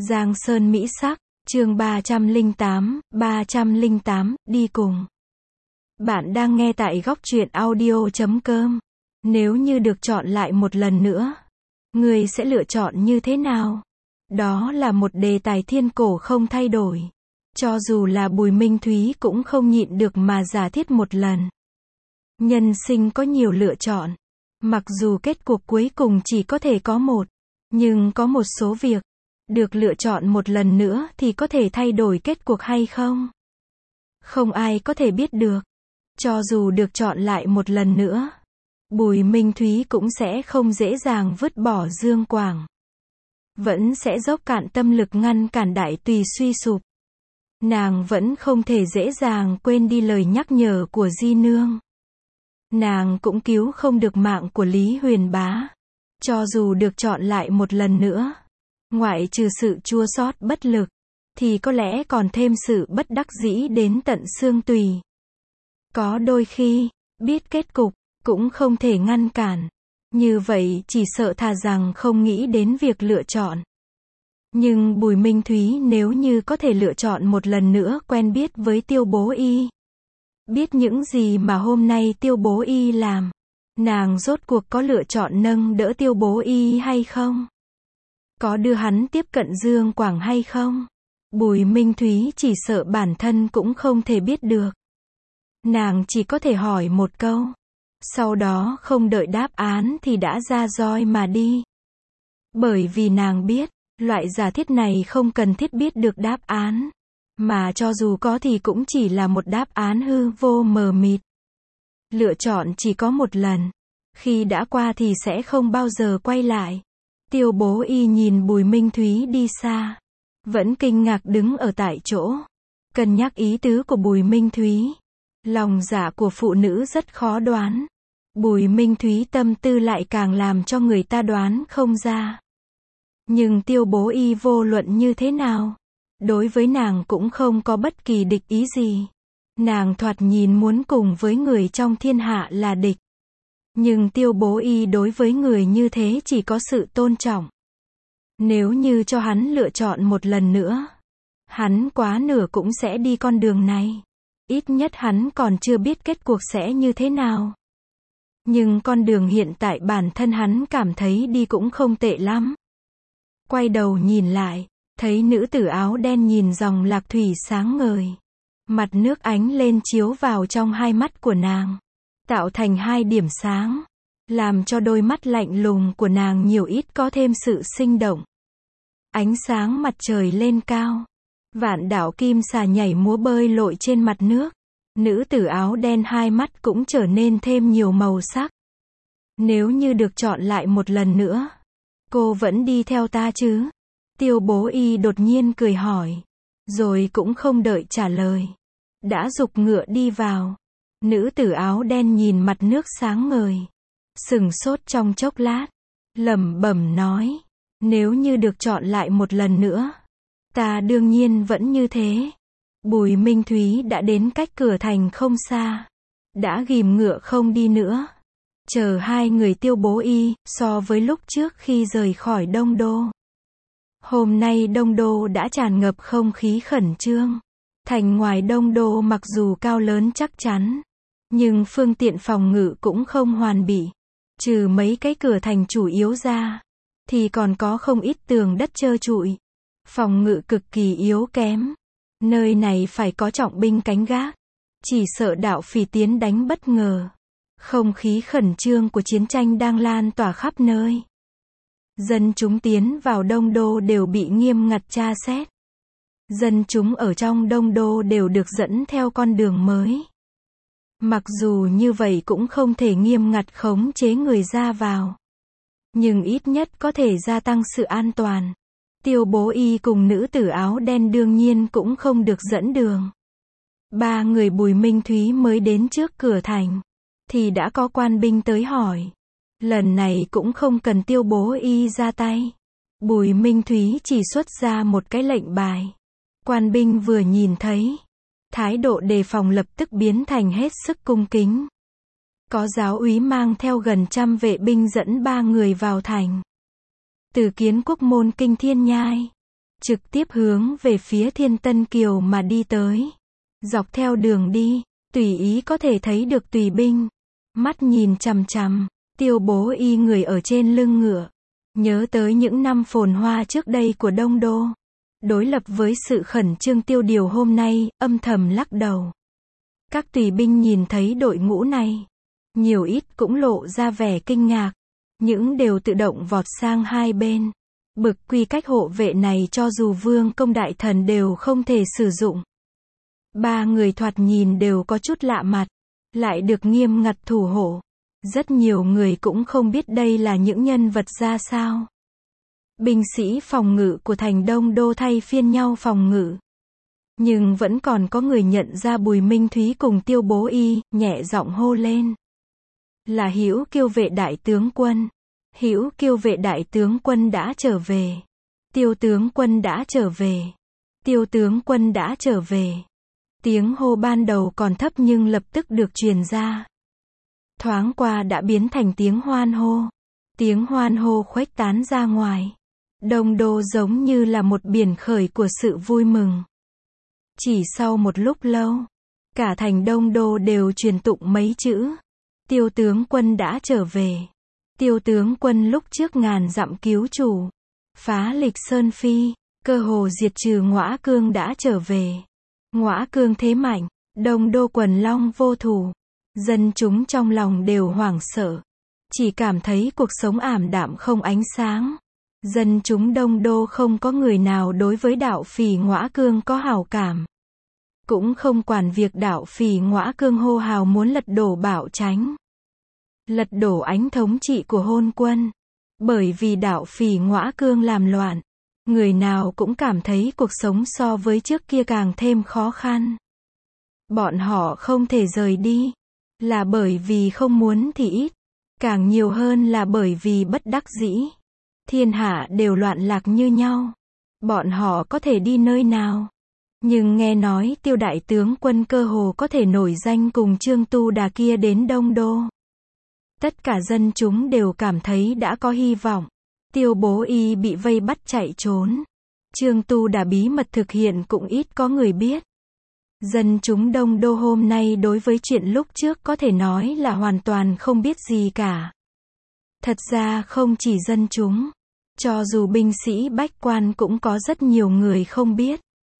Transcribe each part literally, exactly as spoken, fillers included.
Giang Sơn Mỹ Sắc, chương ba trăm lẻ tám, ba trăm lẻ tám, đi cùng. Bạn đang nghe tại góc truyện audio chấm com. Nếu như được chọn lại một lần nữa, người sẽ lựa chọn như thế nào? Đó là một đề tài thiên cổ không thay đổi. Cho dù là Bùi Minh Thúy cũng không nhịn được mà giả thiết một lần. Nhân sinh có nhiều lựa chọn. Mặc dù kết cuộc cuối cùng chỉ có thể có một, nhưng có một số việc, được lựa chọn một lần nữa thì có thể thay đổi kết cuộc hay không? Không ai có thể biết được. Cho dù được chọn lại một lần nữa, Bùi Minh Thúy cũng sẽ không dễ dàng vứt bỏ Dương Quảng. Vẫn sẽ dốc cạn tâm lực ngăn cản Đại Tùy suy sụp. Nàng vẫn không thể dễ dàng quên đi lời nhắc nhở của Di Nương. Nàng cũng cứu không được mạng của Lý Huyền Bá. Cho dù được chọn lại một lần nữa, ngoại trừ sự chua xót bất lực, thì có lẽ còn thêm sự bất đắc dĩ đến tận xương tùy. Có đôi khi, biết kết cục, cũng không thể ngăn cản. Như vậy chỉ sợ thà rằng không nghĩ đến việc lựa chọn. Nhưng Bùi Minh Thúy nếu như có thể lựa chọn một lần nữa quen biết với Tiêu Bố Y. Biết những gì mà hôm nay Tiêu Bố Y làm, nàng rốt cuộc có lựa chọn nâng đỡ Tiêu Bố Y hay không? Có đưa hắn tiếp cận Dương Quảng hay không? Bùi Minh Thúy chỉ sợ bản thân cũng không thể biết được. Nàng chỉ có thể hỏi một câu. Sau đó không đợi đáp án thì đã ra roi mà đi. Bởi vì nàng biết, loại giả thiết này không cần thiết biết được đáp án. Mà cho dù có thì cũng chỉ là một đáp án hư vô mờ mịt. Lựa chọn chỉ có một lần. Khi đã qua thì sẽ không bao giờ quay lại. Tiêu Bố Y nhìn Bùi Minh Thúy đi xa. Vẫn kinh ngạc đứng ở tại chỗ. Cân nhắc ý tứ của Bùi Minh Thúy. Lòng dạ của phụ nữ rất khó đoán. Bùi Minh Thúy tâm tư lại càng làm cho người ta đoán không ra. Nhưng Tiêu Bố Y vô luận như thế nào, đối với nàng cũng không có bất kỳ địch ý gì. Nàng thoạt nhìn muốn cùng với người trong thiên hạ là địch. Nhưng Tiêu Bố Y đối với người như thế chỉ có sự tôn trọng. Nếu như cho hắn lựa chọn một lần nữa, hắn quá nửa cũng sẽ đi con đường này. Ít nhất hắn còn chưa biết kết cuộc sẽ như thế nào. Nhưng con đường hiện tại bản thân hắn cảm thấy đi cũng không tệ lắm. Quay đầu nhìn lại, thấy nữ tử áo đen nhìn dòng lạc thủy sáng ngời. Mặt nước ánh lên chiếu vào trong hai mắt của nàng, tạo thành hai điểm sáng, làm cho đôi mắt lạnh lùng của nàng nhiều ít có thêm sự sinh động. Ánh sáng mặt trời lên cao, vạn đạo kim xà nhảy múa bơi lội trên mặt nước. Nữ tử áo đen hai mắt cũng trở nên thêm nhiều màu sắc. Nếu như được chọn lại một lần nữa, cô vẫn đi theo ta chứ? Tiêu Bố Y đột nhiên cười hỏi. Rồi cũng không đợi trả lời, đã giục ngựa đi vào. Nữ tử áo đen nhìn mặt nước sáng ngời, sừng sốt trong chốc lát, lẩm bẩm nói. Nếu như được chọn lại một lần nữa, ta đương nhiên vẫn như thế. Bùi Minh Thúy đã đến cách cửa thành không xa. Đã ghim ngựa không đi nữa. Chờ hai người Tiêu Bố Y, so với lúc trước khi rời khỏi Đông Đô. Hôm nay Đông Đô đã tràn ngập không khí khẩn trương. Thành ngoài Đông Đô mặc dù cao lớn chắc chắn, nhưng phương tiện phòng ngự cũng không hoàn bị. Trừ mấy cái cửa thành chủ yếu ra, thì còn có không ít tường đất trơ trụi. Phòng ngự cực kỳ yếu kém. Nơi này phải có trọng binh canh gác. Chỉ sợ đạo phỉ tiến đánh bất ngờ. Không khí khẩn trương của chiến tranh đang lan tỏa khắp nơi. Dân chúng tiến vào Đông Đô đều bị nghiêm ngặt tra xét. Dân chúng ở trong Đông Đô đều được dẫn theo con đường mới. Mặc dù như vậy cũng không thể nghiêm ngặt khống chế người ra vào. Nhưng ít nhất có thể gia tăng sự an toàn. Tiêu Bố Y cùng nữ tử áo đen đương nhiên cũng không được dẫn đường. Ba người Bùi Minh Thúy mới đến trước cửa thành, thì đã có quan binh tới hỏi. Lần này cũng không cần Tiêu Bố Y ra tay. Bùi Minh Thúy chỉ xuất ra một cái lệnh bài. Quan binh vừa nhìn thấy, thái độ đề phòng lập tức biến thành hết sức cung kính. Có giáo úy mang theo gần trăm vệ binh dẫn ba người vào thành. Từ Kiến Quốc môn kinh Thiên Nhai, trực tiếp hướng về phía Thiên Tân Kiều mà đi tới. Dọc theo đường đi, tùy ý có thể thấy được tùy binh. Mắt nhìn chằm chằm, Tiêu Bố Y người ở trên lưng ngựa. Nhớ tới những năm phồn hoa trước đây của Đông Đô. Đối lập với sự khẩn trương tiêu điều hôm nay, âm thầm lắc đầu. Các tùy binh nhìn thấy đội ngũ này, nhiều ít cũng lộ ra vẻ kinh ngạc. Những đều tự động vọt sang hai bên. Bực quy cách hộ vệ này cho dù vương công đại thần đều không thể sử dụng. Ba người thoạt nhìn đều có chút lạ mặt, lại được nghiêm ngặt thủ hộ. Rất nhiều người cũng không biết đây là những nhân vật ra sao. Binh sĩ phòng ngự của thành Đông Đô thay phiên nhau phòng ngự. Nhưng vẫn còn có người nhận ra Bùi Minh Thúy cùng Tiêu Bố Y, nhẹ giọng hô lên. Là Hữu Kiêu vệ đại tướng quân. Hữu Kiêu vệ đại tướng quân đã trở về. Tiêu tướng quân đã trở về. Tiêu tướng quân đã trở về. Tiếng hô ban đầu còn thấp nhưng lập tức được truyền ra. Thoáng qua đã biến thành tiếng hoan hô. Tiếng hoan hô khuếch tán ra ngoài. Đông Đô giống như là một biển khởi của sự vui mừng. Chỉ sau một lúc lâu, cả thành Đông Đô đều truyền tụng mấy chữ. Tiêu tướng quân đã trở về. Tiêu tướng quân lúc trước ngàn dặm cứu chủ, phá lịch sơn phi, cơ hồ diệt trừ Ngõa Cương đã trở về. Ngõa Cương thế mạnh, Đông Đô quần long vô thủ. Dân chúng trong lòng đều hoảng sợ. Chỉ cảm thấy cuộc sống ảm đạm không ánh sáng. Dân chúng Đông Đô không có người nào đối với đạo phỉ Ngõa Cương có hảo cảm. Cũng không quản việc đạo phỉ Ngõa Cương hô hào muốn lật đổ Bảo Chánh. Lật đổ ánh thống trị của Hôn Quân. Bởi vì đạo phỉ Ngõa Cương làm loạn. Người nào cũng cảm thấy cuộc sống so với trước kia càng thêm khó khăn. Bọn họ không thể rời đi. Là bởi vì không muốn thì ít. Càng nhiều hơn là bởi vì bất đắc dĩ. Thiên hạ đều loạn lạc như nhau. Bọn họ có thể đi nơi nào? Nhưng nghe nói Tiêu đại tướng quân cơ hồ có thể nổi danh cùng Trương Tu Đà kia đến Đông Đô. Tất cả dân chúng đều cảm thấy đã có hy vọng. Tiêu Bố Y bị vây bắt chạy trốn. Trương Tu Đà bí mật thực hiện cũng ít có người biết. Dân chúng Đông Đô hôm nay đối với chuyện lúc trước có thể nói là hoàn toàn không biết gì cả. Thật ra không chỉ dân chúng, cho dù binh sĩ bách quan cũng có rất nhiều người không biết.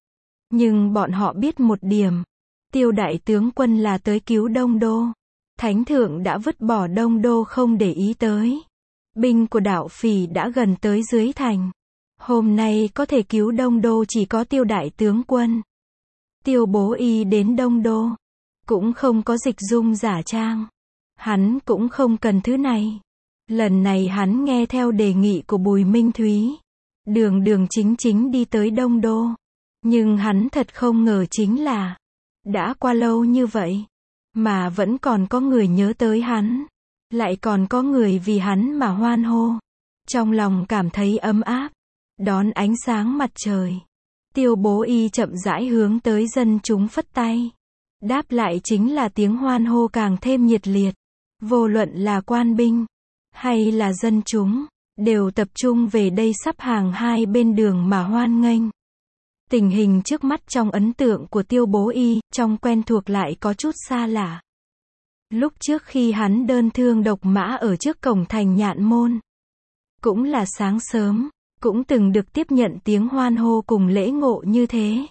Nhưng bọn họ biết một điểm, Tiêu đại tướng quân là tới cứu Đông Đô. Thánh thượng đã vứt bỏ Đông Đô không để ý tới. Binh của đạo phỉ đã gần tới dưới thành. Hôm nay có thể cứu Đông Đô chỉ có Tiêu đại tướng quân. Tiêu Bố Y đến Đông Đô, cũng không có dịch dung giả trang. Hắn cũng không cần thứ này. Lần này hắn nghe theo đề nghị của Bùi Minh Thúy. Đường đường chính chính đi tới Đông Đô. Nhưng hắn thật không ngờ chính là, đã qua lâu như vậy, mà vẫn còn có người nhớ tới hắn. Lại còn có người vì hắn mà hoan hô. Trong lòng cảm thấy ấm áp. Đón ánh sáng mặt trời. Tiêu Bố Y chậm rãi hướng tới dân chúng phất tay. Đáp lại chính là tiếng hoan hô càng thêm nhiệt liệt. Vô luận là quan binh, hay là dân chúng, đều tập trung về đây sắp hàng hai bên đường mà hoan nghênh. Tình hình trước mắt trong ấn tượng của Tiêu Bố Y, trong quen thuộc lại có chút xa lạ. Lúc trước khi hắn đơn thương độc mã ở trước cổng thành Nhạn Môn, cũng là sáng sớm, cũng từng được tiếp nhận tiếng hoan hô cùng lễ ngộ như thế.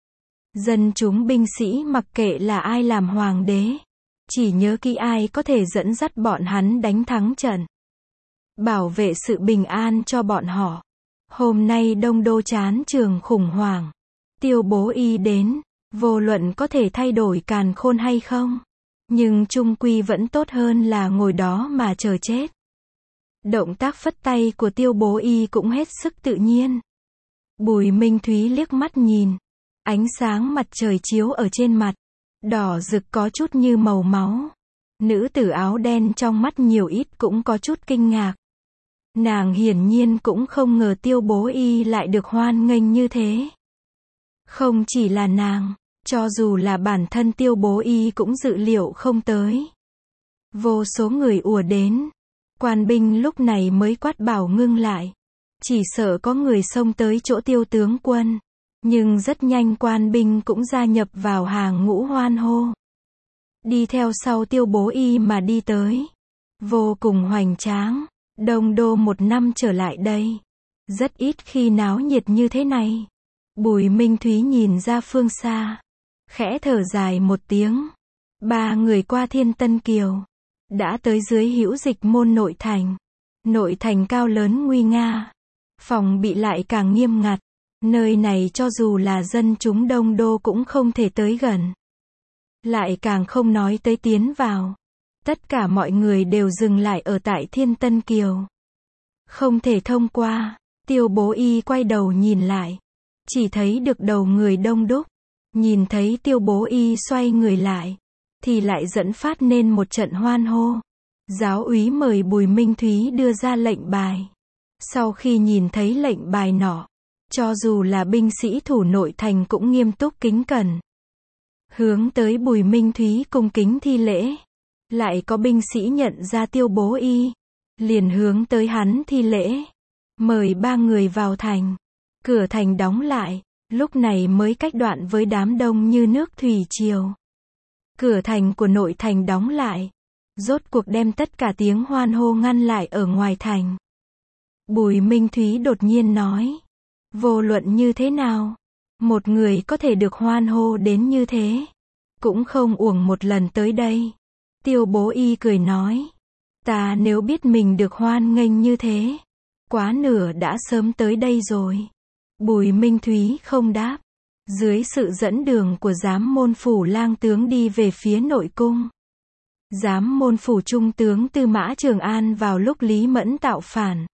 Dân chúng binh sĩ mặc kệ là ai làm hoàng đế, chỉ nhớ kỹ ai có thể dẫn dắt bọn hắn đánh thắng trận, bảo vệ sự bình an cho bọn họ. Hôm nay Đông Đô chán trường khủng hoảng. Tiêu Bố Y đến, vô luận có thể thay đổi càn khôn hay không, nhưng chung quy vẫn tốt hơn là ngồi đó mà chờ chết. Động tác phất tay của Tiêu Bố Y cũng hết sức tự nhiên. Bùi Minh Thúy liếc mắt nhìn. Ánh sáng mặt trời chiếu ở trên mặt. Đỏ rực có chút như màu máu. Nữ tử áo đen trong mắt nhiều ít cũng có chút kinh ngạc. Nàng hiển nhiên cũng không ngờ Tiêu Bố Y lại được hoan nghênh như thế. Không chỉ là nàng, cho dù là bản thân Tiêu Bố Y cũng dự liệu không tới. Vô số người ùa đến. Quan binh lúc này mới quát bảo ngưng lại. Chỉ sợ có người xông tới chỗ Tiêu tướng quân. Nhưng rất nhanh quan binh cũng gia nhập vào hàng ngũ hoan hô. Đi theo sau Tiêu Bố Y mà đi tới. Vô cùng hoành tráng. Đông Đô một năm trở lại đây. Rất ít khi náo nhiệt như thế này. Bùi Minh Thúy nhìn ra phương xa. Khẽ thở dài một tiếng. Ba người qua Thiên Tân Kiều. Đã tới dưới Hữu Dịch môn nội thành. Nội thành cao lớn nguy nga. Phòng bị lại càng nghiêm ngặt. Nơi này cho dù là dân chúng Đông Đô cũng không thể tới gần. Lại càng không nói tới tiến vào. Tất cả mọi người đều dừng lại ở tại Thiên Tân Kiều. Không thể thông qua. Tiêu Bố Y quay đầu nhìn lại. Chỉ thấy được đầu người đông đúc. Nhìn thấy Tiêu Bố Y xoay người lại. Thì lại dẫn phát nên một trận hoan hô. Giáo úy mời Bùi Minh Thúy đưa ra lệnh bài. Sau khi nhìn thấy lệnh bài nọ, cho dù là binh sĩ thủ nội thành cũng nghiêm túc kính cẩn. Hướng tới Bùi Minh Thúy cung kính thi lễ. Lại có binh sĩ nhận ra Tiêu Bố Y. Liền hướng tới hắn thi lễ. Mời ba người vào thành. Cửa thành đóng lại. Lúc này mới cách đoạn với đám đông như nước thủy triều. Cửa thành của nội thành đóng lại. Rốt cuộc đem tất cả tiếng hoan hô ngăn lại ở ngoài thành. Bùi Minh Thúy đột nhiên nói. Vô luận như thế nào, một người có thể được hoan hô đến như thế, cũng không uổng một lần tới đây. Tiêu Bố Y cười nói. Ta nếu biết mình được hoan nghênh như thế, quá nửa đã sớm tới đây rồi. Bùi Minh Thúy không đáp. Dưới sự dẫn đường của giám môn phủ lang tướng đi về phía nội cung. Giám môn phủ trung tướng Tư Mã Trường An vào lúc Lý Mẫn tạo phản.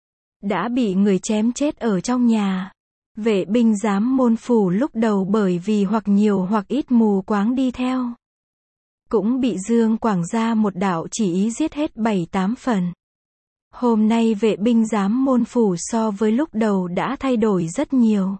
Đã bị người chém chết ở trong nhà. Vệ binh giám môn phủ lúc đầu bởi vì hoặc nhiều hoặc ít mù quáng đi theo. Cũng bị Dương Quảng ra một đạo chỉ ý giết hết bảy tám phần. Hôm nay vệ binh giám môn phủ so với lúc đầu đã thay đổi rất nhiều.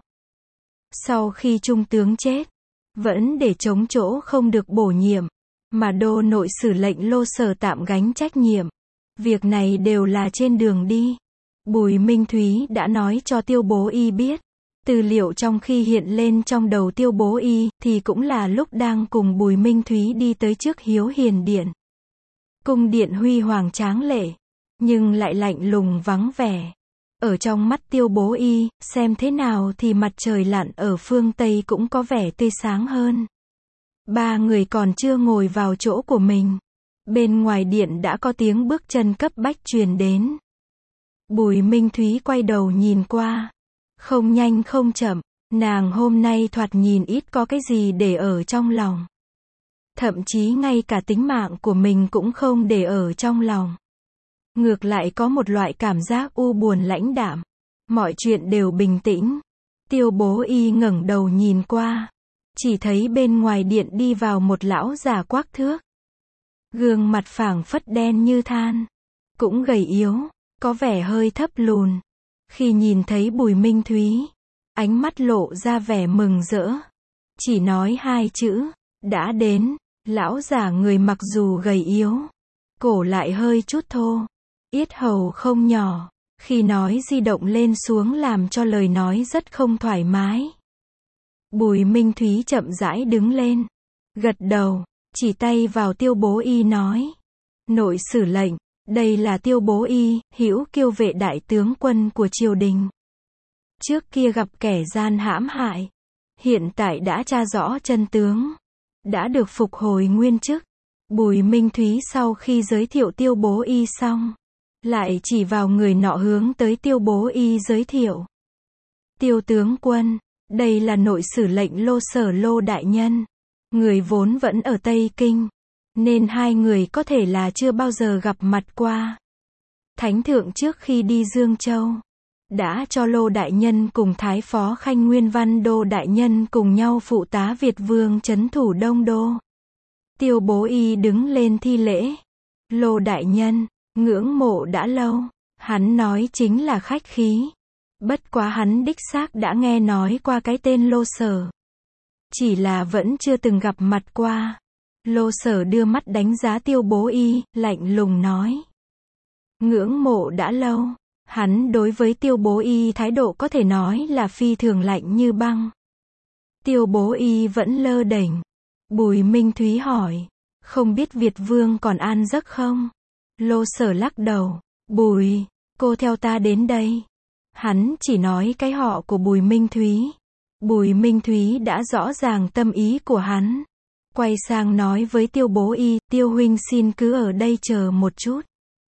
Sau khi trung tướng chết, vẫn để chống chỗ không được bổ nhiệm, mà đô nội sử lệnh Lô Sở tạm gánh trách nhiệm. Việc này đều là trên đường đi. Bùi Minh Thúy đã nói cho Tiêu Bố Y biết. Tư liệu trong khi hiện lên trong đầu Tiêu Bố Y, thì cũng là lúc đang cùng Bùi Minh Thúy đi tới trước Hiếu Hiền Điện. Cung điện huy hoàng tráng lệ, nhưng lại lạnh lùng vắng vẻ. Ở trong mắt Tiêu Bố Y, xem thế nào thì mặt trời lặn ở phương Tây cũng có vẻ tươi sáng hơn. Ba người còn chưa ngồi vào chỗ của mình. Bên ngoài điện đã có tiếng bước chân cấp bách truyền đến. Bùi Minh Thúy quay đầu nhìn qua. Không nhanh không chậm, nàng hôm nay thoạt nhìn ít có cái gì để ở trong lòng. Thậm chí ngay cả tính mạng của mình cũng không để ở trong lòng. Ngược lại có một loại cảm giác u buồn lãnh đạm. Mọi chuyện đều bình tĩnh. Tiêu Bố Y ngẩng đầu nhìn qua. Chỉ thấy bên ngoài điện đi vào một lão già quắc thước. Gương mặt phảng phất đen như than. Cũng gầy yếu, có vẻ hơi thấp lùn. Khi nhìn thấy Bùi Minh Thúy, ánh mắt lộ ra vẻ mừng rỡ. Chỉ nói hai chữ, đã đến. Lão già người mặc dù gầy yếu, cổ lại hơi chút thô, yết hầu không nhỏ, khi nói di động lên xuống làm cho lời nói rất không thoải mái. Bùi Minh Thúy chậm rãi đứng lên, gật đầu, chỉ tay vào Tiêu Bố Y nói. Nội sử lệnh, đây là Tiêu Bố Y, Hữu Kiêu vệ đại tướng quân của triều đình. Trước kia gặp kẻ gian hãm hại, hiện tại đã tra rõ chân tướng, đã được phục hồi nguyên chức. Bùi Minh Thúy sau khi giới thiệu Tiêu Bố Y xong, lại chỉ vào người nọ hướng tới Tiêu Bố Y giới thiệu. Tiêu tướng quân, đây là nội sử lệnh Lô Sở Lô đại nhân. Người vốn vẫn ở Tây Kinh, nên hai người có thể là chưa bao giờ gặp mặt qua. Thánh thượng trước khi đi Dương Châu, đã cho Lô đại nhân cùng Thái phó Khanh Nguyên Văn Đô đại nhân cùng nhau phụ tá Việt vương trấn thủ Đông Đô. Tiêu Bố Y đứng lên thi lễ. Lô đại nhân, ngưỡng mộ đã lâu. Hắn nói chính là khách khí. Bất quá hắn đích xác đã nghe nói qua cái tên Lô Sở. Chỉ là vẫn chưa từng gặp mặt qua. Lô Sở đưa mắt đánh giá Tiêu Bố Y, lạnh lùng nói. Ngưỡng mộ đã lâu. Hắn đối với Tiêu Bố Y thái độ có thể nói là phi thường lạnh như băng. Tiêu Bố Y vẫn lơ đễnh. Bùi Minh Thúy hỏi, không biết Việt Vương còn an giấc không? Lô Sở lắc đầu, Bùi, cô theo ta đến đây. Hắn chỉ nói cái họ của Bùi Minh Thúy. Bùi Minh Thúy đã rõ ràng tâm ý của hắn. Quay sang nói với Tiêu Bố Y, Tiêu huynh xin cứ ở đây chờ một chút.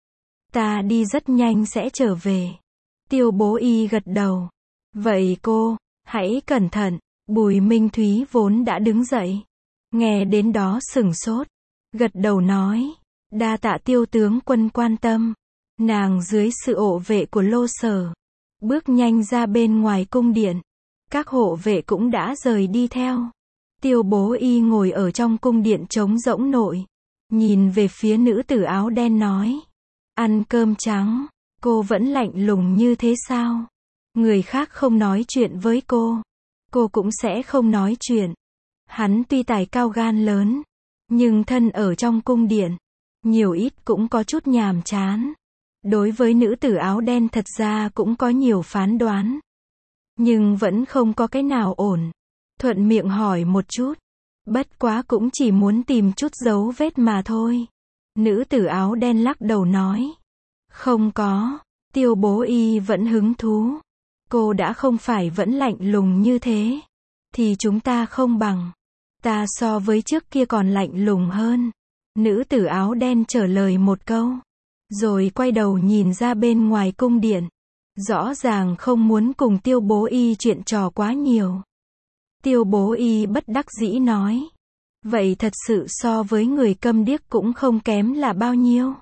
Ta đi rất nhanh sẽ trở về. Tiêu Bố Y gật đầu. Vậy cô, hãy cẩn thận. Bùi Minh Thúy vốn đã đứng dậy. Nghe đến đó sửng sốt. Gật đầu nói. Đa tạ Tiêu tướng quân quan tâm. Nàng dưới sự hộ vệ của Lô Sở. Bước nhanh ra bên ngoài cung điện. Các hộ vệ cũng đã rời đi theo. Tiêu Bố Y ngồi ở trong cung điện trống rỗng nội. Nhìn về phía nữ tử áo đen nói. Ăn cơm trắng. Cô vẫn lạnh lùng như thế sao? Người khác không nói chuyện với cô. Cô cũng sẽ không nói chuyện. Hắn tuy tài cao gan lớn. Nhưng thân ở trong cung điện. Nhiều ít cũng có chút nhàm chán. Đối với nữ tử áo đen thật ra cũng có nhiều phán đoán. Nhưng vẫn không có cái nào ổn. Thuận miệng hỏi một chút. Bất quá cũng chỉ muốn tìm chút dấu vết mà thôi. Nữ tử áo đen lắc đầu nói. Không có. Tiêu Bố Y vẫn hứng thú. Cô đã không phải vẫn lạnh lùng như thế. Thì chúng ta không bằng. Ta so với trước kia còn lạnh lùng hơn. Nữ tử áo đen trả lời một câu. Rồi quay đầu nhìn ra bên ngoài cung điện. Rõ ràng không muốn cùng Tiêu Bố Y chuyện trò quá nhiều. Tiêu Bố Y bất đắc dĩ nói. Vậy thật sự so với người câm điếc cũng không kém là bao nhiêu.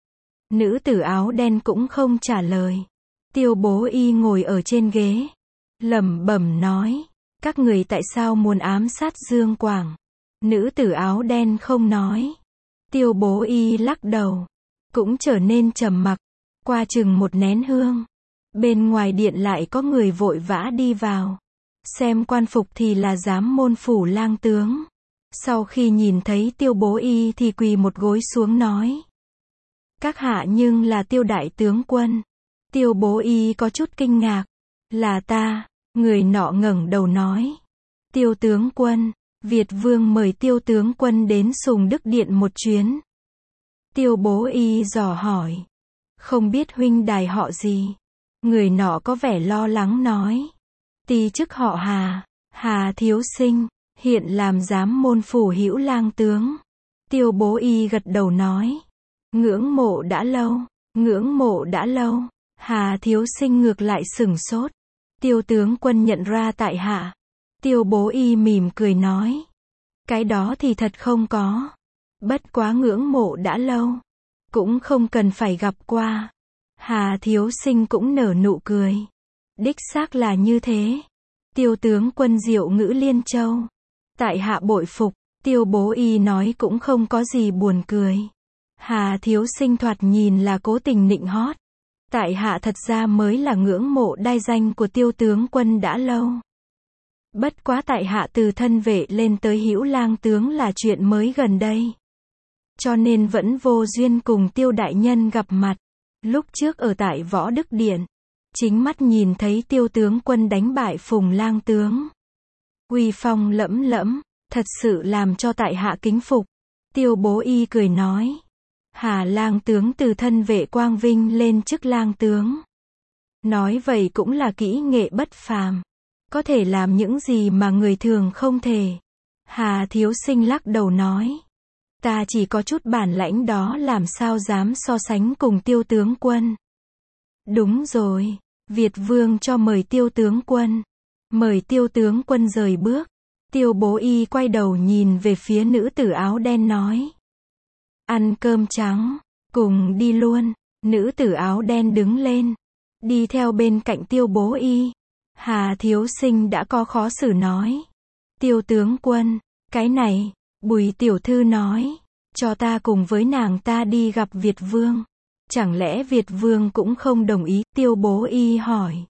Nữ tử áo đen cũng không trả lời. Tiêu Bố Y ngồi ở trên ghế. Lẩm bẩm nói. Các người tại sao muốn ám sát Dương Quảng? Nữ tử áo đen không nói. Tiêu Bố Y lắc đầu. Cũng trở nên trầm mặc. Qua chừng một nén hương. Bên ngoài điện lại có người vội vã đi vào. Xem quan phục thì là giám môn phủ lang tướng. Sau khi nhìn thấy Tiêu Bố Y thì quỳ một gối xuống nói. Các hạ nhưng là Tiêu đại tướng quân. Tiêu Bố Y có chút kinh ngạc. Là ta. Người nọ ngẩng đầu nói. Tiêu tướng quân. Việt Vương mời Tiêu tướng quân đến Sùng Đức Điện một chuyến. Tiêu Bố Y dò hỏi. Không biết huynh đài họ gì? Người nọ có vẻ lo lắng nói. Ti chức họ Hà. Hà thiếu sinh. Hiện làm giám môn phủ hữu lang tướng. Tiêu Bố Y gật đầu nói. Ngưỡng mộ đã lâu. Ngưỡng mộ đã lâu. Hà thiếu sinh ngược lại sửng sốt. Tiêu tướng quân nhận ra tại hạ. Tiêu Bố Y mỉm cười nói. Cái đó thì thật không có. Bất quá ngưỡng mộ đã lâu. Cũng không cần phải gặp qua. Hà thiếu sinh cũng nở nụ cười. Đích xác là như thế. Tiêu tướng quân diệu ngữ liên châu. Tại hạ bội phục. Tiêu Bố Y nói cũng không có gì buồn cười. Hà thiếu sinh thoạt nhìn là cố tình nịnh hót. Tại hạ thật ra mới là ngưỡng mộ đai danh của Tiêu tướng quân đã lâu. Bất quá tại hạ từ thân vệ lên tới hữu lang tướng là chuyện mới gần đây. Cho nên vẫn vô duyên cùng Tiêu đại nhân gặp mặt. Lúc trước ở tại Võ Đức Điện. Chính mắt nhìn thấy Tiêu tướng quân đánh bại Phùng lang tướng. Uy phong lẫm lẫm. Thật sự làm cho tại hạ kính phục. Tiêu Bố Y cười nói. Hà lang tướng từ thân vệ quang vinh lên chức lang tướng. Nói vậy cũng là kỹ nghệ bất phàm. Có thể làm những gì mà người thường không thể. Hà thiếu sinh lắc đầu nói. Ta chỉ có chút bản lãnh đó làm sao dám so sánh cùng Tiêu tướng quân. Đúng rồi. Việt Vương cho mời Tiêu tướng quân. Mời Tiêu tướng quân rời bước. Tiêu Bố Y quay đầu nhìn về phía nữ tử áo đen nói. Ăn cơm trắng. Cùng đi luôn. Nữ tử áo đen đứng lên. Đi theo bên cạnh Tiêu Bố Y. Hà thiếu sinh đã có khó xử nói. Tiêu tướng quân. Cái này. Bùi tiểu thư nói. Cho ta cùng với nàng ta đi gặp Việt Vương. Chẳng lẽ Việt Vương cũng không đồng ý? Tiêu Bố Y hỏi.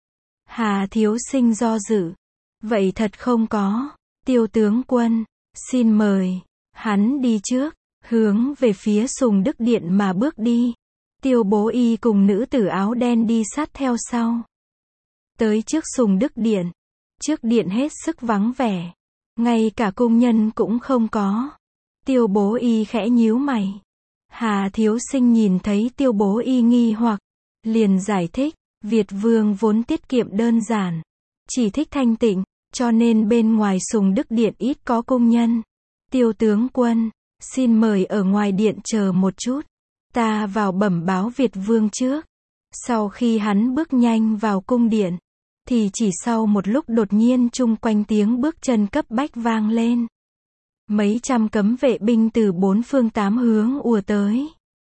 Hà thiếu sinh do dự. Vậy thật không có. Tiêu tướng quân. Xin mời. Hắn đi trước. Hướng về phía Sùng Đức Điện mà bước đi. Tiêu Bố Y cùng nữ tử áo đen đi sát theo sau. Tới trước Sùng Đức Điện. Trước điện hết sức vắng vẻ. Ngay cả cung nhân cũng không có. Tiêu Bố Y khẽ nhíu mày. Hà Thiếu Sinh nhìn thấy Tiêu Bố Y nghi hoặc, liền giải thích, Việt Vương vốn tiết kiệm đơn giản, chỉ thích thanh tịnh, cho nên bên ngoài Sùng Đức Điện ít có cung nhân. Tiêu tướng quân, xin mời ở ngoài điện chờ một chút, ta vào bẩm báo Việt Vương trước. Sau khi hắn bước nhanh vào cung điện, thì chỉ sau một lúc đột nhiên chung quanh tiếng bước chân cấp bách vang lên. Mấy trăm cấm vệ binh từ bốn phương tám hướng ùa tới.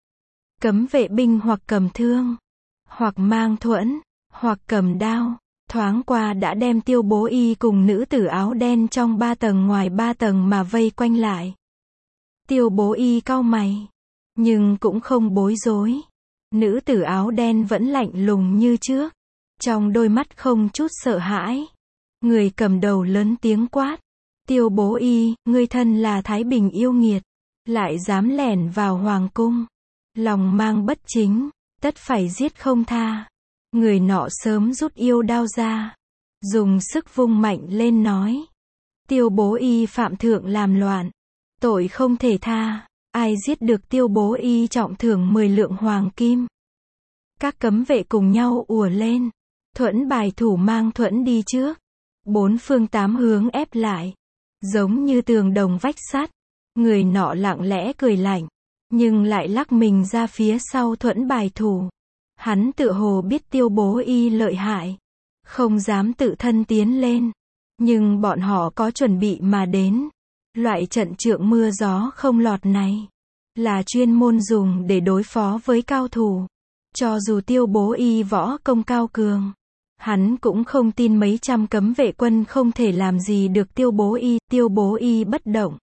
Cấm vệ binh hoặc cầm thương, hoặc mang thuẫn, hoặc cầm đao, thoáng qua đã đem Tiêu Bố Y cùng nữ tử áo đen trong ba tầng ngoài ba tầng mà vây quanh lại. Tiêu Bố Y cau mày, nhưng cũng không bối rối. Nữ tử áo đen vẫn lạnh lùng như trước, trong đôi mắt không chút sợ hãi. Người cầm đầu lớn tiếng quát, Tiêu Bố Y, ngươi thân là Thái Bình yêu nghiệt, lại dám lẻn vào hoàng cung, lòng mang bất chính, tất phải giết không tha. Người nọ sớm rút yêu đao ra, dùng sức vung mạnh lên nói, Tiêu Bố Y phạm thượng làm loạn, tội không thể tha, ai giết được Tiêu Bố Y trọng thưởng mười lượng hoàng kim. Các cấm vệ cùng nhau ùa lên, thuẫn bài thủ mang thuẫn đi trước, bốn phương tám hướng ép lại, giống như tường đồng vách sắt. Người nọ lặng lẽ cười lạnh, nhưng lại lắc mình ra phía sau thuẫn bài thủ. Hắn tự hồ biết Tiêu Bố Y lợi hại, không dám tự thân tiến lên, nhưng bọn họ có chuẩn bị mà đến. Loại trận trượng mưa gió không lọt này, là chuyên môn dùng để đối phó với cao thủ. Cho dù Tiêu Bố Y võ công cao cường, hắn cũng không tin mấy trăm cấm vệ quân không thể làm gì được Tiêu Bố Y. Tiêu Bố Y bất động,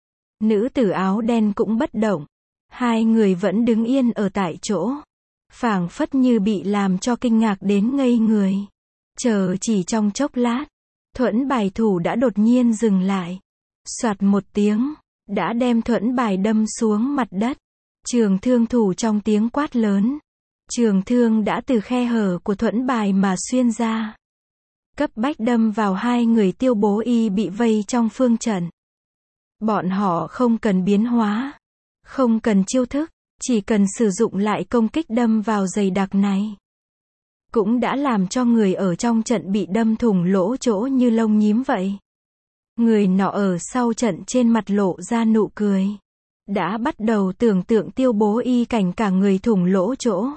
nữ tử áo đen cũng bất động, hai người vẫn đứng yên ở tại chỗ, phảng phất như bị làm cho kinh ngạc đến ngây người. Chờ chỉ trong chốc lát, thuẫn bài thủ đã đột nhiên dừng lại, soạt một tiếng, đã đem thuẫn bài đâm xuống mặt đất. Trường thương thủ trong tiếng quát lớn, trường thương đã từ khe hở của thuẫn bài mà xuyên ra, cấp bách đâm vào hai người Tiêu Bố Y bị vây trong phương trận. Bọn họ không cần biến hóa, không cần chiêu thức, chỉ cần sử dụng lại công kích đâm vào dày đặc này, cũng đã làm cho người ở trong trận bị đâm thủng lỗ chỗ như lông nhím vậy. Người nọ ở sau trận trên mặt lộ ra nụ cười, đã bắt đầu tưởng tượng Tiêu Bố Y cảnh cả người thủng lỗ chỗ,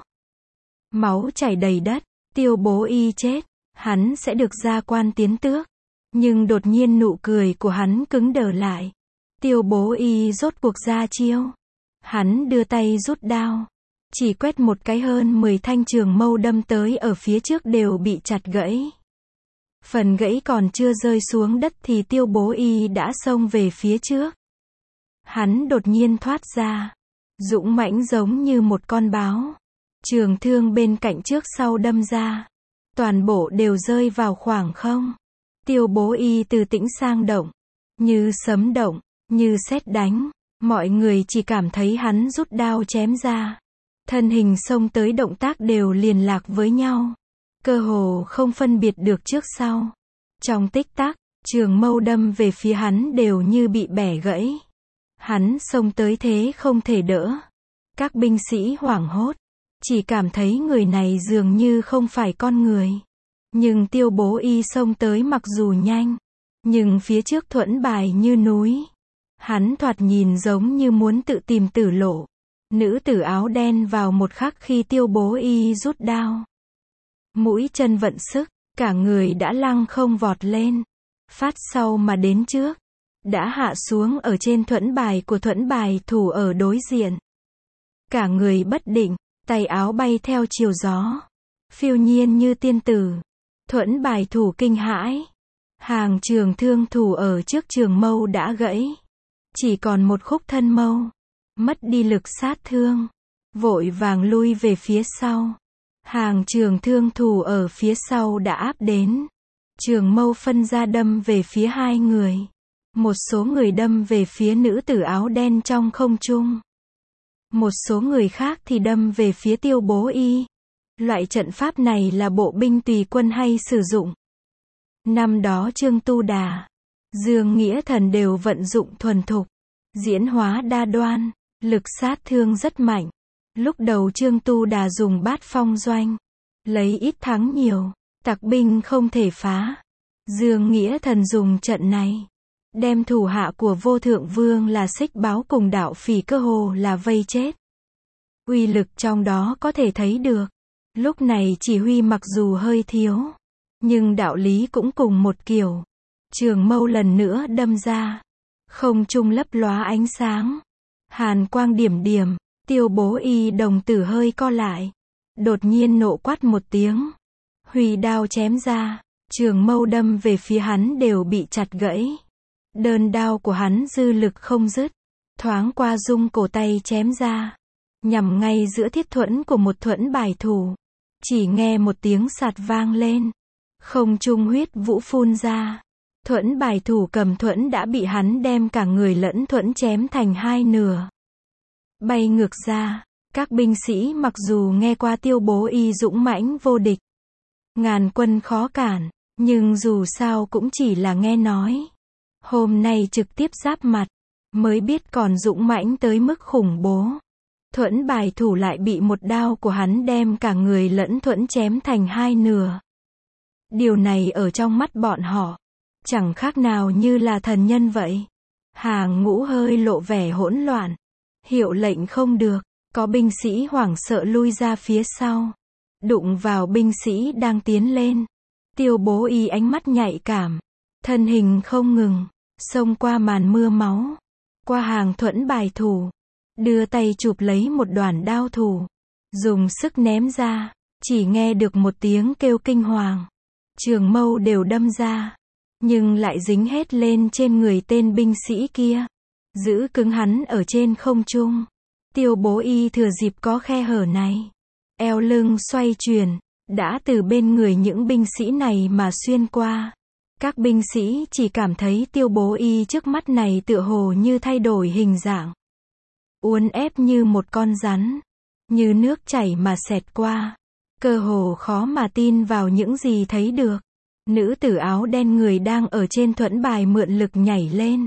máu chảy đầy đất. Tiêu Bố Y chết, hắn sẽ được gia quan tiến tước. Nhưng đột nhiên nụ cười của hắn cứng đờ lại. Tiêu Bố Y rốt cuộc ra chiêu. Hắn đưa tay rút đao, chỉ quét một cái, hơn mười thanh trường mâu đâm tới ở phía trước đều bị chặt gãy. Phần gãy còn chưa rơi xuống đất thì Tiêu Bố Y đã xông về phía trước. Hắn đột nhiên thoát ra, dũng mãnh giống như một con báo. Trường thương bên cạnh trước sau đâm ra, toàn bộ đều rơi vào khoảng không. Tiêu Bố Y từ tĩnh sang động, như sấm động, như sét đánh. Mọi người chỉ cảm thấy hắn rút đao chém ra, thân hình xông tới động tác đều liền lạc với nhau, cơ hồ không phân biệt được trước sau. Trong tích tắc, trường mâu đâm về phía hắn đều như bị bẻ gãy. Hắn xông tới thế không thể đỡ. Các binh sĩ hoảng hốt, chỉ cảm thấy người này dường như không phải con người. Nhưng Tiêu Bố Y xông tới mặc dù nhanh, nhưng phía trước thuẫn bài như núi. Hắn thoạt nhìn giống như muốn tự tìm tử lộ. Nữ tử áo đen vào một khắc khi Tiêu Bố Y rút đao, mũi chân vận sức, cả người đã lăng không vọt lên, phát sau mà đến trước, đã hạ xuống ở trên thuẫn bài của thuẫn bài thủ ở đối diện. Cả người bất định, tay áo bay theo chiều gió, phiêu nhiên như tiên tử. Thuẫn bài thủ kinh hãi, hàng trường thương thủ ở trước trường mâu đã gãy, chỉ còn một khúc thân mâu, mất đi lực sát thương, vội vàng lui về phía sau. Hàng trường thương thủ ở phía sau đã áp đến, trường mâu phân ra đâm về phía hai người, một số người đâm về phía nữ tử áo đen trong không trung. Một số người khác thì đâm về phía Tiêu Bố Y. Loại trận pháp này là bộ binh tùy quân hay sử dụng. Năm đó Trương Tu Đà, Dương Nghĩa Thần đều vận dụng thuần thục, diễn hóa đa đoan, lực sát thương rất mạnh. Lúc đầu Trương Tu Đà dùng Bát Phong Doanh, lấy ít thắng nhiều, tặc binh không thể phá. Dương Nghĩa Thần dùng trận này, đem thủ hạ của Vô Thượng Vương là Xích Báo cùng Đạo Phỉ cơ hồ là vây chết. Uy lực trong đó có thể thấy được. Lúc này chỉ huy mặc dù hơi thiếu, nhưng đạo lý cũng cùng một kiểu. Trường mâu lần nữa đâm ra, không trung lấp lóa ánh sáng, hàn quang điểm điểm. Tiêu Bố Y đồng tử hơi co lại, đột nhiên nộ quát một tiếng, huy đao chém ra, trường mâu đâm về phía hắn đều bị chặt gãy. Đơn đao của hắn dư lực không dứt, thoáng qua dung cổ tay chém ra, nhằm ngay giữa thiết thuẫn của một thuẫn bài thủ. Chỉ nghe một tiếng sạt vang lên, không trung huyết vũ phun ra. Thuẫn bài thủ cầm thuẫn đã bị hắn đem cả người lẫn thuẫn chém thành hai nửa, bay ngược ra. Các binh sĩ mặc dù nghe qua Tiêu Bố Y dũng mãnh vô địch, ngàn quân khó cản, nhưng dù sao cũng chỉ là nghe nói. Hôm nay trực tiếp giáp mặt, mới biết còn dũng mãnh tới mức khủng bố. Thuẫn bài thủ lại bị một đao của hắn đem cả người lẫn thuẫn chém thành hai nửa. Điều này ở trong mắt bọn họ, chẳng khác nào như là thần nhân vậy. Hàng ngũ hơi lộ vẻ hỗn loạn. Hiệu lệnh không được, có binh sĩ hoảng sợ lui ra phía sau. Đụng vào binh sĩ đang tiến lên. Tiêu Bố Y ánh mắt nhạy cảm, thân hình không ngừng, xông qua màn mưa máu, qua hàng thuẫn bài thủ, đưa tay chụp lấy một đoàn đao thủ, dùng sức ném ra, chỉ nghe được một tiếng kêu kinh hoàng. Trường mâu đều đâm ra, nhưng lại dính hết lên trên người tên binh sĩ kia, giữ cứng hắn ở trên không trung. Tiêu Bố Y thừa dịp có khe hở này, eo lưng xoay chuyển, đã từ bên người những binh sĩ này mà xuyên qua. Các binh sĩ chỉ cảm thấy Tiêu Bố Y trước mắt này tựa hồ như thay đổi hình dạng, uốn ép như một con rắn, như nước chảy mà xẹt qua, cơ hồ khó mà tin vào những gì thấy được. Nữ tử áo đen người đang ở trên thuẫn bài mượn lực nhảy lên,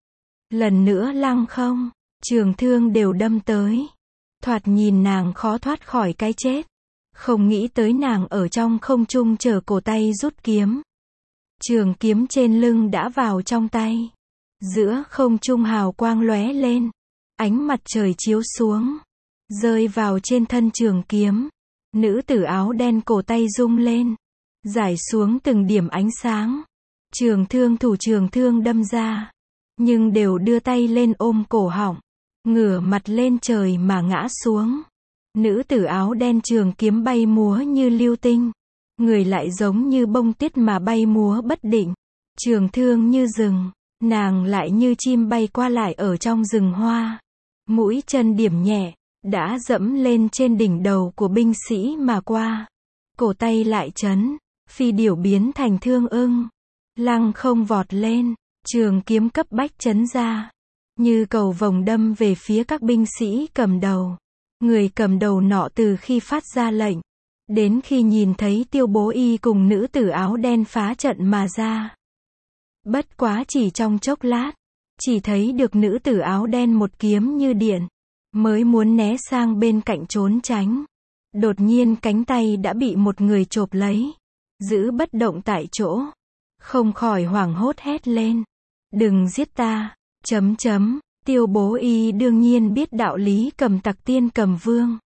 lần nữa lăng không, trường thương đều đâm tới. Thoạt nhìn nàng khó thoát khỏi cái chết, không nghĩ tới nàng ở trong không trung chờ cổ tay rút kiếm. Trường kiếm trên lưng đã vào trong tay. Giữa không trung hào quang lóe lên, ánh mặt trời chiếu xuống, rơi vào trên thân trường kiếm. Nữ tử áo đen cổ tay rung lên, rải xuống từng điểm ánh sáng. Trường thương thủ trường thương đâm ra, nhưng đều đưa tay lên ôm cổ họng, ngửa mặt lên trời mà ngã xuống. Nữ tử áo đen trường kiếm bay múa như lưu tinh, người lại giống như bông tuyết mà bay múa bất định. Trường thương như rừng, nàng lại như chim bay qua lại ở trong rừng hoa. Mũi chân điểm nhẹ, đã dẫm lên trên đỉnh đầu của binh sĩ mà qua. Cổ tay lại chấn, phi điểu biến thành thương ưng, lăng không vọt lên, trường kiếm cấp bách chấn ra, như cầu vồng đâm về phía các binh sĩ cầm đầu. Người cầm đầu nọ từ khi phát ra lệnh, đến khi nhìn thấy Tiêu Bố Y cùng nữ tử áo đen phá trận mà ra, bất quá chỉ trong chốc lát, chỉ thấy được nữ tử áo đen một kiếm như điện, mới muốn né sang bên cạnh trốn tránh, đột nhiên cánh tay đã bị một người chộp lấy, giữ bất động tại chỗ, không khỏi hoảng hốt hét lên, đừng giết ta, chấm chấm. Tiêu Bố Y đương nhiên biết đạo lý cầm tặc tiên cầm vương,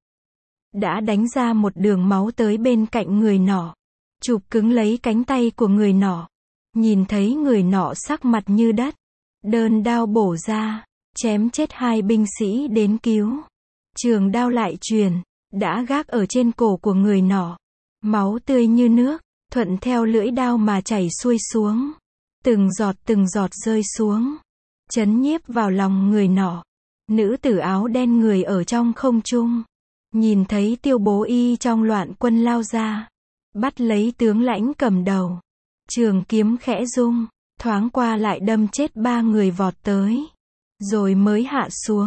đã đánh ra một đường máu tới bên cạnh người nọ, chụp cứng lấy cánh tay của người nọ. Nhìn thấy người nọ sắc mặt như đất, đơn đao bổ ra, chém chết hai binh sĩ đến cứu. Trường đao lại truyền, đã gác ở trên cổ của người nọ, máu tươi như nước, thuận theo lưỡi đao mà chảy xuôi xuống, từng giọt từng giọt rơi xuống, chấn nhiếp vào lòng người nọ. Nữ tử áo đen người ở trong không trung, nhìn thấy Tiêu Bố Y trong loạn quân lao ra, bắt lấy tướng lãnh cầm đầu, trường kiếm khẽ rung, thoáng qua lại đâm chết ba người vọt tới, rồi mới hạ xuống.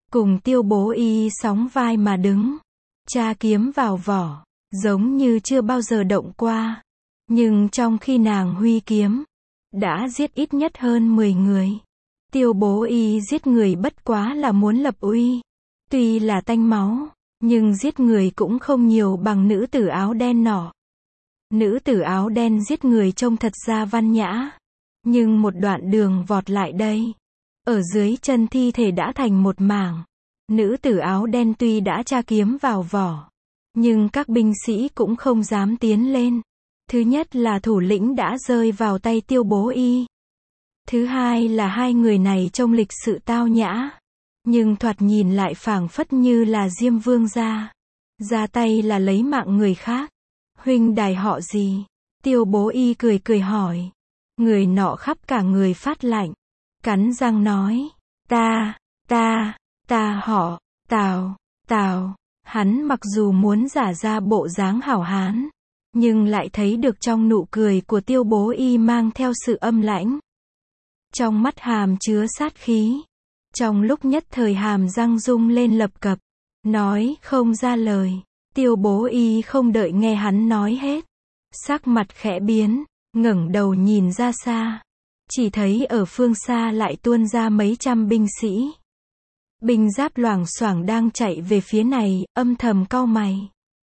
cùng Tiêu Bố Y sóng vai mà đứng, tra kiếm vào vỏ, giống như chưa bao giờ động qua. Nhưng trong khi nàng huy kiếm, đã giết ít nhất hơn mười người. Tiêu Bố Y giết người bất quá là muốn lập uy. Tuy là tanh máu, nhưng giết người cũng không nhiều bằng nữ tử áo đen nọ. Nữ tử áo đen giết người trông thật ra văn nhã. Nhưng một đoạn đường vọt lại đây, ở dưới chân thi thể đã thành một mảng. Nữ tử áo đen tuy đã tra kiếm vào vỏ, nhưng các binh sĩ cũng không dám tiến lên. Thứ nhất là thủ lĩnh đã rơi vào tay Tiêu Bố Y. Thứ hai là hai người này trông lịch sự tao nhã, nhưng thoạt nhìn lại phảng phất như là Diêm Vương gia. Ra tay là lấy mạng người khác. Huynh đài họ gì? Tiêu Bố Y cười cười hỏi. Người nọ khắp cả người phát lạnh, cắn răng nói, ta, ta, ta họ, Tào, Tào. Hắn mặc dù muốn giả ra bộ dáng hảo hán, nhưng lại thấy được trong nụ cười của Tiêu Bố Y mang theo sự âm lãnh. Trong mắt hàm chứa sát khí. Trong lúc nhất thời hàm răng rung lên lập cập, nói không ra lời. Tiêu Bố Y không đợi nghe hắn nói hết, sắc mặt khẽ biến, ngẩng đầu nhìn ra xa, chỉ thấy ở phương xa lại tuôn ra mấy trăm binh sĩ. Binh giáp loảng xoảng đang chạy về phía này, âm thầm cau mày.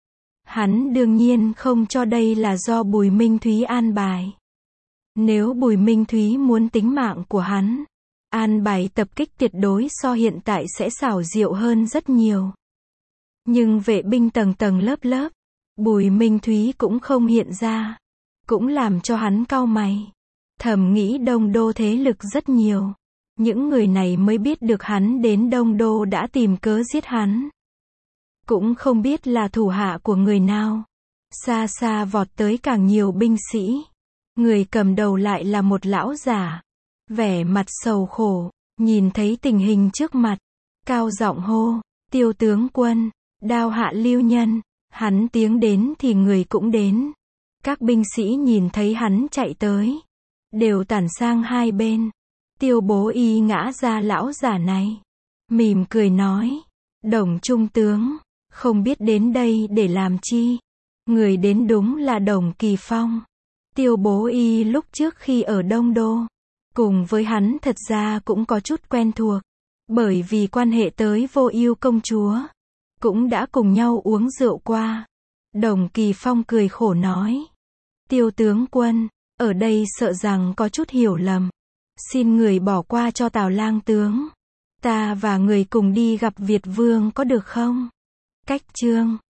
Hắn đương nhiên không cho đây là do Bùi Minh Thúy an bài. Nếu Bùi Minh Thúy muốn tính mạng của hắn, an bài tập kích tuyệt đối so hiện tại sẽ xảo diệu hơn rất nhiều. Nhưng vệ binh tầng tầng lớp lớp, Bùi Minh Thúy cũng không hiện ra, cũng làm cho hắn cau mày. Thầm nghĩ Đông Đô thế lực rất nhiều, những người này mới biết được hắn đến Đông Đô đã tìm cớ giết hắn. Cũng không biết là thủ hạ của người nào. Xa xa vọt tới càng nhiều binh sĩ. Người cầm đầu lại là một lão giả, vẻ mặt sầu khổ, nhìn thấy tình hình trước mặt, cao giọng hô, Tiêu tướng quân, đao hạ lưu nhân. Hắn tiếng đến thì người cũng đến. Các binh sĩ nhìn thấy hắn chạy tới, đều tản sang hai bên. Tiêu Bố Y ngã ra lão giả này, mỉm cười nói, Đồng trung tướng, không biết đến đây để làm chi. Người đến đúng là Đồng Kỳ Phong. Tiêu Bố Y lúc trước khi ở Đông Đô, cùng với hắn thật ra cũng có chút quen thuộc, bởi vì quan hệ tới Vô Ưu công chúa, cũng đã cùng nhau uống rượu qua. Đồng Kỳ Phong cười khổ nói, Tiêu tướng quân, ở đây sợ rằng có chút hiểu lầm. Xin người bỏ qua cho Tào lang tướng. Ta và người cùng đi gặp Việt Vương có được không? Cách chương